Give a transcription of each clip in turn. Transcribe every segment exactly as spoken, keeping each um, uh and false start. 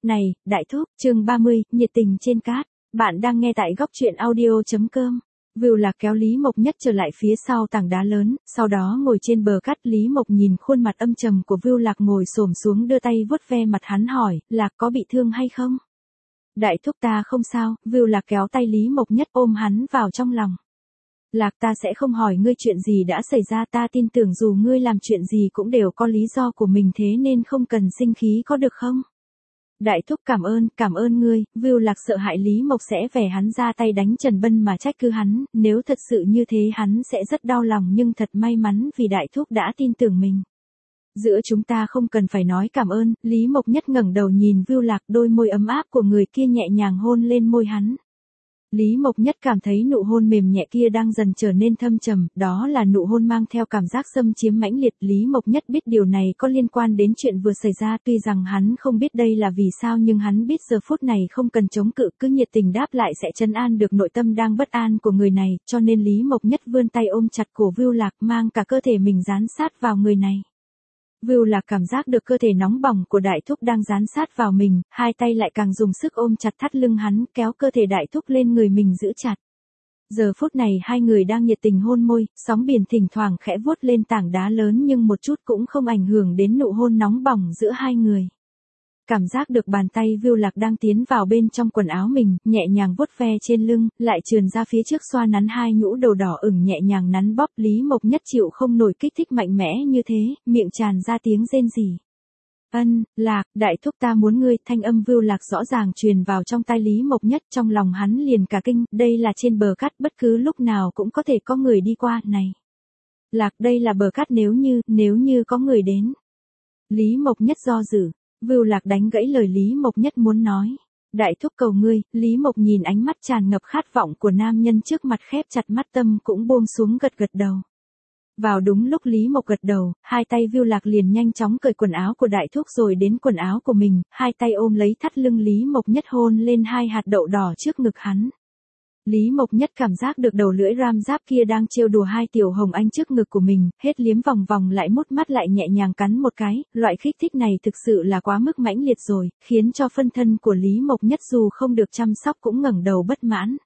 Này, đại thúc, chương ba mươi, nhiệt tình trên cát. Bạn đang nghe tại góc truyện audio.com. Vưu Lạc kéo Lý Mộc Nhất trở lại phía sau tảng đá lớn, sau đó ngồi trên bờ cát. Lý Mộc nhìn khuôn mặt âm trầm của Vưu Lạc ngồi xổm xuống đưa tay vuốt ve mặt hắn hỏi, Lạc có bị thương hay không? Đại thúc ta không sao. Vưu Lạc kéo tay Lý Mộc Nhất ôm hắn vào trong lòng. Lạc ta sẽ không hỏi ngươi chuyện gì đã xảy ra, ta tin tưởng dù ngươi làm chuyện gì cũng đều có lý do của mình, thế nên không cần sinh khí có được không? Đại thúc cảm ơn, cảm ơn ngươi. Vưu Lạc sợ hại Lý Mộc sẽ vẻ hắn ra tay đánh Trần Bân mà trách cứ hắn, nếu thật sự như thế hắn sẽ rất đau lòng, nhưng thật may mắn vì đại thúc đã tin tưởng mình. Giữa chúng ta không cần phải nói cảm ơn. Lý Mộc Nhất ngẩng đầu nhìn Vưu Lạc, đôi môi ấm áp của người kia nhẹ nhàng hôn lên môi hắn. Lý Mộc Nhất cảm thấy nụ hôn mềm nhẹ kia đang dần trở nên thâm trầm, đó là nụ hôn mang theo cảm giác xâm chiếm mãnh liệt. Lý Mộc Nhất biết điều này có liên quan đến chuyện vừa xảy ra, tuy rằng hắn không biết đây là vì sao, nhưng hắn biết giờ phút này không cần chống cự, cứ nhiệt tình đáp lại sẽ trấn an được nội tâm đang bất an của người này, cho nên Lý Mộc Nhất vươn tay ôm chặt cổ Vưu Lạc, mang cả cơ thể mình dán sát vào người này. Vưu Lạc cảm giác được cơ thể nóng bỏng của đại thúc đang dán sát vào mình, hai tay lại càng dùng sức ôm chặt thắt lưng hắn, kéo cơ thể đại thúc lên người mình giữ chặt. Giờ phút này hai người đang nhiệt tình hôn môi, sóng biển thỉnh thoảng khẽ vuốt lên tảng đá lớn nhưng một chút cũng không ảnh hưởng đến nụ hôn nóng bỏng giữa hai người. Cảm giác được bàn tay Vưu Lạc đang tiến vào bên trong quần áo mình, nhẹ nhàng vuốt ve trên lưng, lại trườn ra phía trước xoa nắn hai nhũ đầu đỏ ửng nhẹ nhàng nắn bóp. Lý Mộc Nhất chịu không nổi kích thích mạnh mẽ như thế, miệng tràn ra tiếng rên rỉ. Ân, Lạc, đại thúc ta muốn ngươi. Thanh âm Vưu Lạc rõ ràng truyền vào trong tai Lý Mộc Nhất, trong lòng hắn liền cả kinh, đây là trên bờ cát, bất cứ lúc nào cũng có thể có người đi qua, này. Lạc, đây là bờ cát, nếu như, nếu như có người đến. Lý Mộc Nhất do dự. Vưu Lạc đánh gãy lời Lý Mộc Nhất muốn nói. Đại thúc cầu ngươi. Lý Mộc nhìn ánh mắt tràn ngập khát vọng của nam nhân trước mặt, khép chặt mắt, tâm cũng buông xuống, gật gật đầu. Vào đúng lúc Lý Mộc gật đầu, hai tay Vưu Lạc liền nhanh chóng cởi quần áo của đại thúc rồi đến quần áo của mình, hai tay ôm lấy thắt lưng Lý Mộc Nhất hôn lên hai hạt đậu đỏ trước ngực hắn. Lý Mộc Nhất cảm giác được đầu lưỡi ram giáp kia đang trêu đùa hai tiểu hồng anh trước ngực của mình, hết liếm vòng vòng lại mút mắt lại nhẹ nhàng cắn một cái, loại kích thích này thực sự là quá mức mãnh liệt rồi, khiến cho phân thân của Lý Mộc Nhất dù không được chăm sóc cũng ngẩng đầu bất mãn.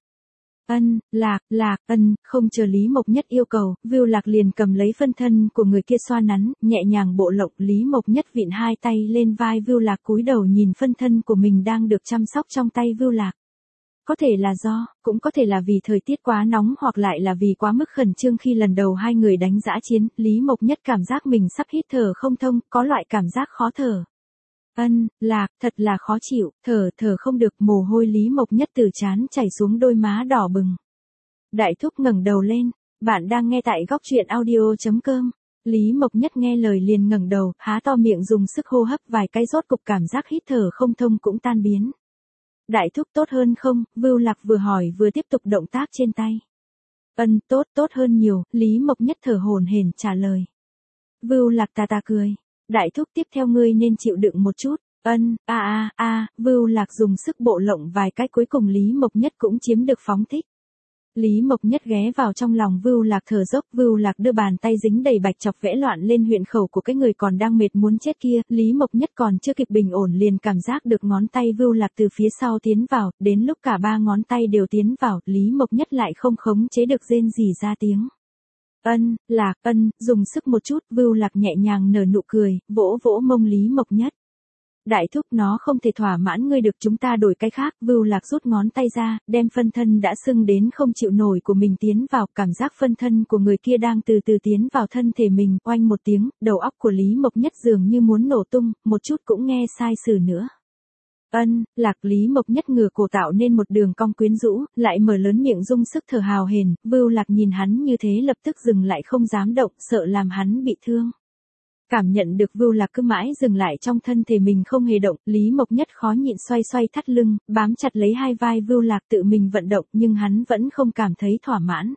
Ân, Lạc, Lạc, ân, không chờ Lý Mộc Nhất yêu cầu, Vưu Lạc liền cầm lấy phân thân của người kia xoa nắn, nhẹ nhàng bộ lộng. Lý Mộc Nhất vịn hai tay lên vai Vưu Lạc, cúi đầu nhìn phân thân của mình đang được chăm sóc trong tay Vưu Lạc. Có thể là do, cũng có thể là vì thời tiết quá nóng, hoặc lại là vì quá mức khẩn trương khi lần đầu hai người đánh dã chiến, Lý Mộc Nhất cảm giác mình sắp hít thở không thông, có loại cảm giác khó thở. Ân, Lạc, thật là khó chịu, thở thở không được, mồ hôi Lý Mộc Nhất từ trán chảy xuống đôi má đỏ bừng. Đại thúc ngẩng đầu lên, bạn đang nghe tại góc truyện audio.com. Lý Mộc Nhất nghe lời liền ngẩng đầu, há to miệng dùng sức hô hấp vài cái, rốt cục cảm giác hít thở không thông cũng tan biến. Đại thúc tốt hơn không? Vưu Lạc vừa hỏi vừa tiếp tục động tác trên tay. Ân, tốt, tốt hơn nhiều. Lý Mộc Nhất thở hổn hển trả lời. Vưu Lạc tà tà cười. Đại thúc tiếp theo ngươi nên chịu đựng một chút. Ân, a a a, Vưu Lạc dùng sức bộ lộng vài cái, cuối cùng Lý Mộc Nhất cũng chiếm được phóng thích. Lý Mộc Nhất ghé vào trong lòng Vưu Lạc thở dốc. Vưu Lạc đưa bàn tay dính đầy bạch chọc vẽ loạn lên huyệt khẩu của cái người còn đang mệt muốn chết kia. Lý Mộc Nhất còn chưa kịp bình ổn liền cảm giác được ngón tay Vưu Lạc từ phía sau tiến vào, đến lúc cả ba ngón tay đều tiến vào, Lý Mộc Nhất lại không khống chế được rên rỉ ra tiếng. Ân, Lạc, ân, dùng sức một chút. Vưu Lạc nhẹ nhàng nở nụ cười, vỗ vỗ mông Lý Mộc Nhất. Đại thúc, nó không thể thỏa mãn ngươi được, chúng ta đổi cái khác. Vưu Lạc rút ngón tay ra, đem phân thân đã sưng đến không chịu nổi của mình tiến vào, cảm giác phân thân của người kia đang từ từ tiến vào thân thể mình, oanh một tiếng, đầu óc của Lý Mộc Nhất dường như muốn nổ tung, một chút cũng nghe sai sử nữa. Ân, Lạc. Lý Mộc Nhất ngửa cổ tạo nên một đường cong quyến rũ, lại mở lớn miệng dùng sức thở hào hển. Vưu Lạc nhìn hắn như thế lập tức dừng lại, không dám động, sợ làm hắn bị thương. Cảm nhận được Vưu Lạc cứ mãi dừng lại trong thân thể mình không hề động, Lý Mộc Nhất khó nhịn xoay xoay thắt lưng, bám chặt lấy hai vai Vưu Lạc tự mình vận động, nhưng hắn vẫn không cảm thấy thỏa mãn.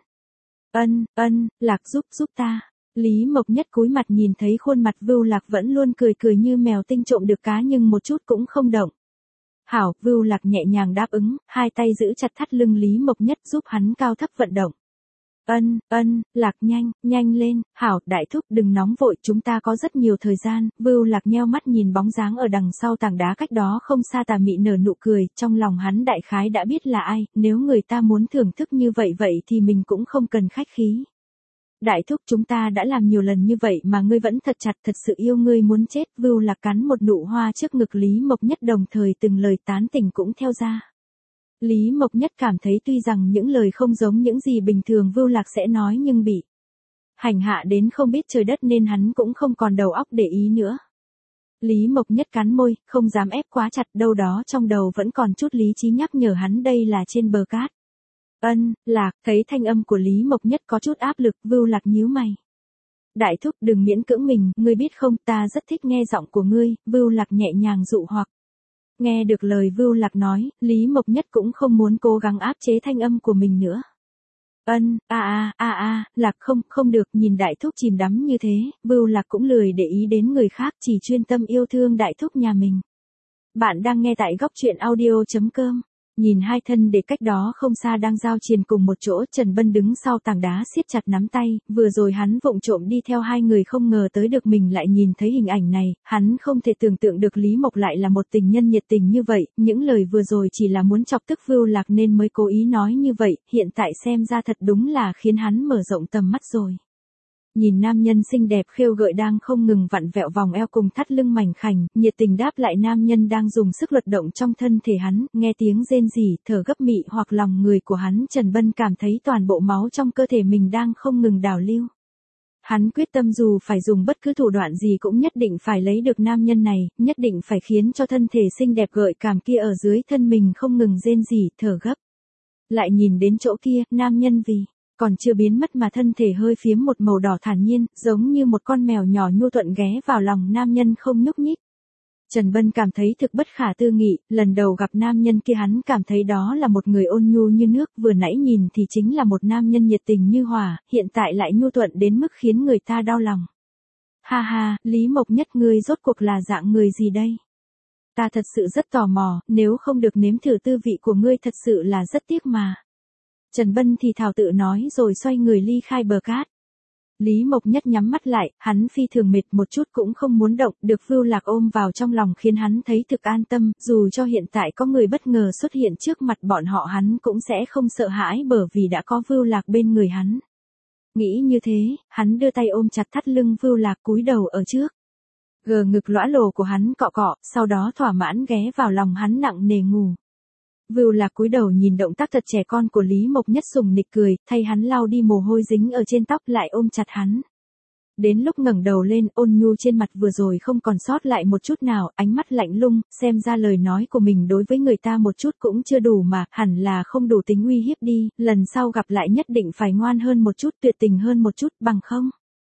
Ân, ân, Lạc giúp giúp ta. Lý Mộc Nhất cúi mặt nhìn thấy khuôn mặt Vưu Lạc vẫn luôn cười cười như mèo tinh trộm được cá nhưng một chút cũng không động. Hảo, Vưu Lạc nhẹ nhàng đáp ứng, hai tay giữ chặt thắt lưng Lý Mộc Nhất giúp hắn cao thấp vận động. Ân, ân, Lạc nhanh, nhanh lên, hảo, đại thúc đừng nóng vội, chúng ta có rất nhiều thời gian, Vưu Lạc nheo mắt nhìn bóng dáng ở đằng sau tảng đá cách đó không xa Tà Mị nở nụ cười, trong lòng hắn đại khái đã biết là ai, nếu người ta muốn thưởng thức như vậy vậy thì mình cũng không cần khách khí. Đại thúc chúng ta đã làm nhiều lần như vậy mà ngươi vẫn thật chặt thật sự yêu ngươi muốn chết, Vưu Lạc cắn một nụ hoa trước ngực Lý Mộc Nhất đồng thời từng lời tán tỉnh cũng theo ra. Lý Mộc Nhất cảm thấy tuy rằng những lời không giống những gì bình thường Vưu Lạc sẽ nói nhưng bị hành hạ đến không biết trời đất nên hắn cũng không còn đầu óc để ý nữa. Lý Mộc Nhất cắn môi, không dám ép quá chặt, đâu đó trong đầu vẫn còn chút lý trí nhắc nhở hắn đây là trên bờ cát. Ân, Lạc, thấy thanh âm của Lý Mộc Nhất có chút áp lực, Vưu Lạc nhíu mày. Đại thúc đừng miễn cưỡng mình, ngươi biết không, ta rất thích nghe giọng của ngươi, Vưu Lạc nhẹ nhàng dụ hoặc. Nghe được lời Vưu Lạc nói, Lý Mộc Nhất cũng không muốn cố gắng áp chế thanh âm của mình nữa. Ân, a a a a, Lạc không, không được, nhìn đại thúc chìm đắm như thế, Vưu Lạc cũng lười để ý đến người khác, chỉ chuyên tâm yêu thương đại thúc nhà mình. Bạn đang nghe tại góc truyện audio chấm com. Nhìn hai thân để cách đó không xa đang giao triền cùng một chỗ, Trần Bân đứng sau tảng đá siết chặt nắm tay, vừa rồi hắn vụng trộm đi theo hai người không ngờ tới được mình lại nhìn thấy hình ảnh này, hắn không thể tưởng tượng được Lý Mộc lại là một tình nhân nhiệt tình như vậy, những lời vừa rồi chỉ là muốn chọc tức Vưu Lạc nên mới cố ý nói như vậy, hiện tại xem ra thật đúng là khiến hắn mở rộng tầm mắt rồi. Nhìn nam nhân xinh đẹp khêu gợi đang không ngừng vặn vẹo vòng eo cùng thắt lưng mảnh khảnh, nhiệt tình đáp lại nam nhân đang dùng sức luật động trong thân thể hắn, nghe tiếng rên rỉ, thở gấp mị hoặc lòng người của hắn, Trần Bân cảm thấy toàn bộ máu trong cơ thể mình đang không ngừng đảo lưu. Hắn quyết tâm dù phải dùng bất cứ thủ đoạn gì cũng nhất định phải lấy được nam nhân này, nhất định phải khiến cho thân thể xinh đẹp gợi cảm kia ở dưới thân mình không ngừng rên rỉ, thở gấp. Lại nhìn đến chỗ kia, nam nhân vì còn chưa biến mất mà thân thể hơi phiếm một màu đỏ thản nhiên, giống như một con mèo nhỏ nhu thuận ghé vào lòng nam nhân không nhúc nhích. Trần Bân cảm thấy thực bất khả tư nghị, lần đầu gặp nam nhân kia hắn cảm thấy đó là một người ôn nhu như nước, vừa nãy nhìn thì chính là một nam nhân nhiệt tình như hỏa, hiện tại lại nhu thuận đến mức khiến người ta đau lòng. Ha ha, Lý Mộc Nhất ngươi rốt cuộc là dạng người gì đây? Ta thật sự rất tò mò, nếu không được nếm thử tư vị của ngươi thật sự là rất tiếc mà. Trần Bân thì thào tự nói rồi xoay người ly khai bờ cát. Lý Mộc Nhất nhắm mắt lại, hắn phi thường mệt một chút cũng không muốn động, được Vưu Lạc ôm vào trong lòng khiến hắn thấy thực an tâm, dù cho hiện tại có người bất ngờ xuất hiện trước mặt bọn họ hắn cũng sẽ không sợ hãi bởi vì đã có Vưu Lạc bên người hắn. Nghĩ như thế, hắn đưa tay ôm chặt thắt lưng Vưu Lạc cúi đầu ở trước. Gờ ngực lõa lồ của hắn cọ cọ, sau đó thỏa mãn ghé vào lòng hắn nặng nề ngủ. Vưu Lạc cúi đầu nhìn động tác thật trẻ con của Lý Mộc Nhất sùng nịch cười, thay hắn lau đi mồ hôi dính ở trên tóc lại ôm chặt hắn. Đến lúc ngẩng đầu lên, ôn nhu trên mặt vừa rồi không còn sót lại một chút nào, ánh mắt lạnh lùng, xem ra lời nói của mình đối với người ta một chút cũng chưa đủ mà, hẳn là không đủ tính uy hiếp đi, lần sau gặp lại nhất định phải ngoan hơn một chút, tuyệt tình hơn một chút, bằng không.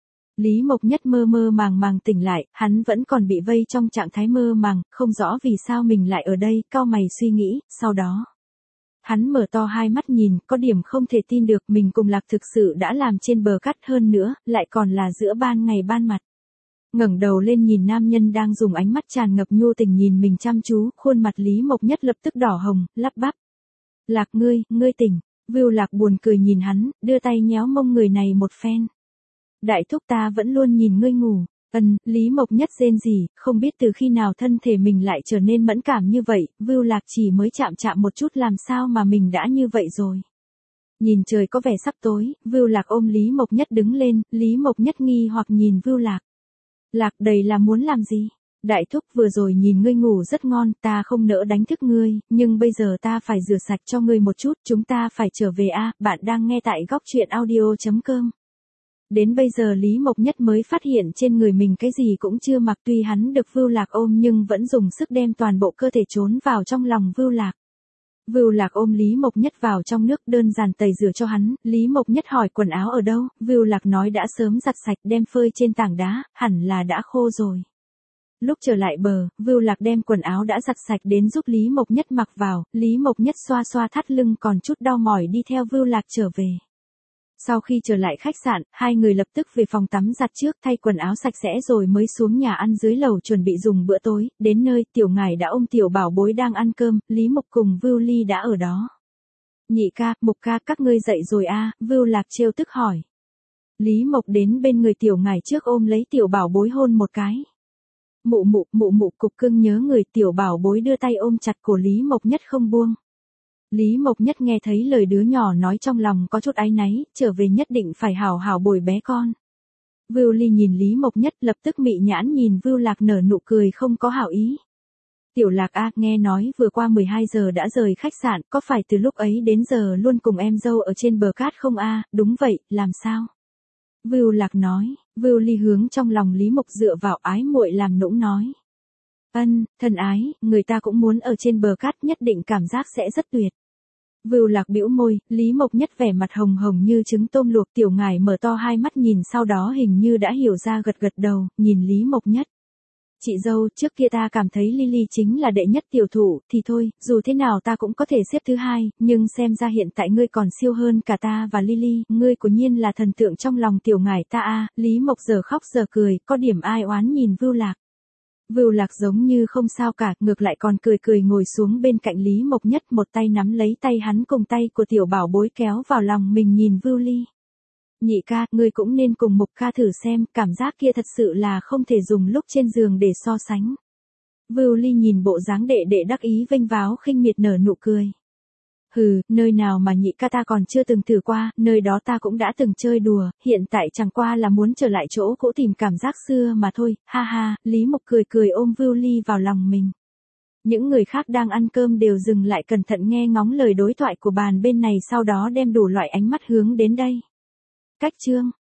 Lý Mộc Nhất mơ mơ màng màng tỉnh lại, hắn vẫn còn bị vây trong trạng thái mơ màng, không rõ vì sao mình lại ở đây, cau mày suy nghĩ, sau đó. Hắn mở to hai mắt nhìn, có điểm không thể tin được mình cùng Lạc thực sự đã làm trên bờ cát hơn nữa, lại còn là giữa ban ngày ban mặt. Ngẩng đầu lên nhìn nam nhân đang dùng ánh mắt tràn ngập nhu tình nhìn mình chăm chú, khuôn mặt Lý Mộc Nhất lập tức đỏ hồng, lắp bắp. Lạc ngươi, ngươi tỉnh, Vưu Lạc buồn cười nhìn hắn, đưa tay nhéo mông người này một phen. Đại thúc ta vẫn luôn nhìn ngươi ngủ. Ân, Lý Mộc Nhất rên rỉ, không biết từ khi nào thân thể mình lại trở nên mẫn cảm như vậy, Vưu Lạc chỉ mới chạm chạm một chút làm sao mà mình đã như vậy rồi. Nhìn trời có vẻ sắp tối, Vưu Lạc ôm Lý Mộc Nhất đứng lên, Lý Mộc Nhất nghi hoặc nhìn Vưu Lạc. Lạc đầy là muốn làm gì? Đại thúc vừa rồi nhìn ngươi ngủ rất ngon, ta không nỡ đánh thức ngươi, nhưng bây giờ ta phải rửa sạch cho ngươi một chút, chúng ta phải trở về a. Bạn đang nghe tại góc truyện audio chấm com. Đến bây giờ Lý Mộc Nhất mới phát hiện trên người mình cái gì cũng chưa mặc, tuy hắn được Vưu Lạc ôm nhưng vẫn dùng sức đem toàn bộ cơ thể trốn vào trong lòng Vưu Lạc. Vưu Lạc ôm Lý Mộc Nhất vào trong nước đơn giản tẩy rửa cho hắn, Lý Mộc Nhất hỏi quần áo ở đâu, Vưu Lạc nói đã sớm giặt sạch đem phơi trên tảng đá, hẳn là đã khô rồi. Lúc trở lại bờ, Vưu Lạc đem quần áo đã giặt sạch đến giúp Lý Mộc Nhất mặc vào, Lý Mộc Nhất xoa xoa thắt lưng còn chút đau mỏi đi theo Vưu Lạc trở về. Sau khi trở lại khách sạn, hai người lập tức về phòng tắm giặt trước thay quần áo sạch sẽ rồi mới xuống nhà ăn dưới lầu chuẩn bị dùng bữa tối, đến nơi tiểu ngải đã ôm tiểu bảo bối đang ăn cơm, Lý Mộc cùng Vưu Ly đã ở đó. Nhị ca, Mục ca, các ngươi dậy rồi a? Vưu Lạc trêu tức hỏi. Lý Mộc đến bên người tiểu ngải trước ôm lấy tiểu bảo bối hôn một cái. Mụ mụ, mụ mụ, cục cưng nhớ người. Tiểu bảo bối đưa tay ôm chặt cổ Lý Mộc Nhất không buông. Lý Mộc Nhất nghe thấy lời đứa nhỏ nói trong lòng có chút áy náy, trở về nhất định phải hào hào bồi bé con. Vưu Ly nhìn Lý Mộc Nhất lập tức mị nhãn nhìn Vưu Lạc nở nụ cười không có hảo ý. Tiểu Lạc a, nghe nói vừa qua mười hai giờ đã rời khách sạn, có phải từ lúc ấy đến giờ luôn cùng em dâu ở trên bờ cát không a? Đúng vậy, làm sao? Vưu Lạc nói. Vưu Ly hướng trong lòng Lý Mộc dựa vào ái muội làm nũng nói. Ân, thân ái, người ta cũng muốn ở trên bờ cát, nhất định cảm giác sẽ rất tuyệt. Vưu Lạc bĩu môi, Lý Mộc Nhất vẻ mặt hồng hồng như trứng tôm luộc. Tiểu ngải mở to hai mắt nhìn, sau đó hình như đã hiểu ra gật gật đầu, nhìn Lý Mộc Nhất. Chị dâu, trước kia ta cảm thấy Lily chính là đệ nhất tiểu thủ, thì thôi, dù thế nào ta cũng có thể xếp thứ hai, nhưng xem ra hiện tại ngươi còn siêu hơn cả ta và Lily, ngươi quả nhiên là thần tượng trong lòng tiểu ngải ta a. Lý Mộc giờ khóc giờ cười, có điểm ai oán nhìn Vưu Lạc. Vưu Lạc giống như không sao cả, ngược lại còn cười cười ngồi xuống bên cạnh Lý Mộc Nhất, một tay nắm lấy tay hắn cùng tay của tiểu bảo bối kéo vào lòng mình nhìn Vưu Ly. Nhị ca, ngươi cũng nên cùng Mục ca thử xem, cảm giác kia thật sự là không thể dùng lúc trên giường để so sánh. Vưu Ly nhìn bộ dáng đệ đệ đắc ý vênh váo khinh miệt nở nụ cười. Hừ, nơi nào mà nhị ca ta còn chưa từng thử qua, nơi đó ta cũng đã từng chơi đùa, hiện tại chẳng qua là muốn trở lại chỗ cũ tìm cảm giác xưa mà thôi, ha ha. Lý Mộc cười cười ôm Vưu Ly vào lòng mình. Những người khác đang ăn cơm đều dừng lại cẩn thận nghe ngóng lời đối thoại của bàn bên này, sau đó đem đủ loại ánh mắt hướng đến đây. Cách chương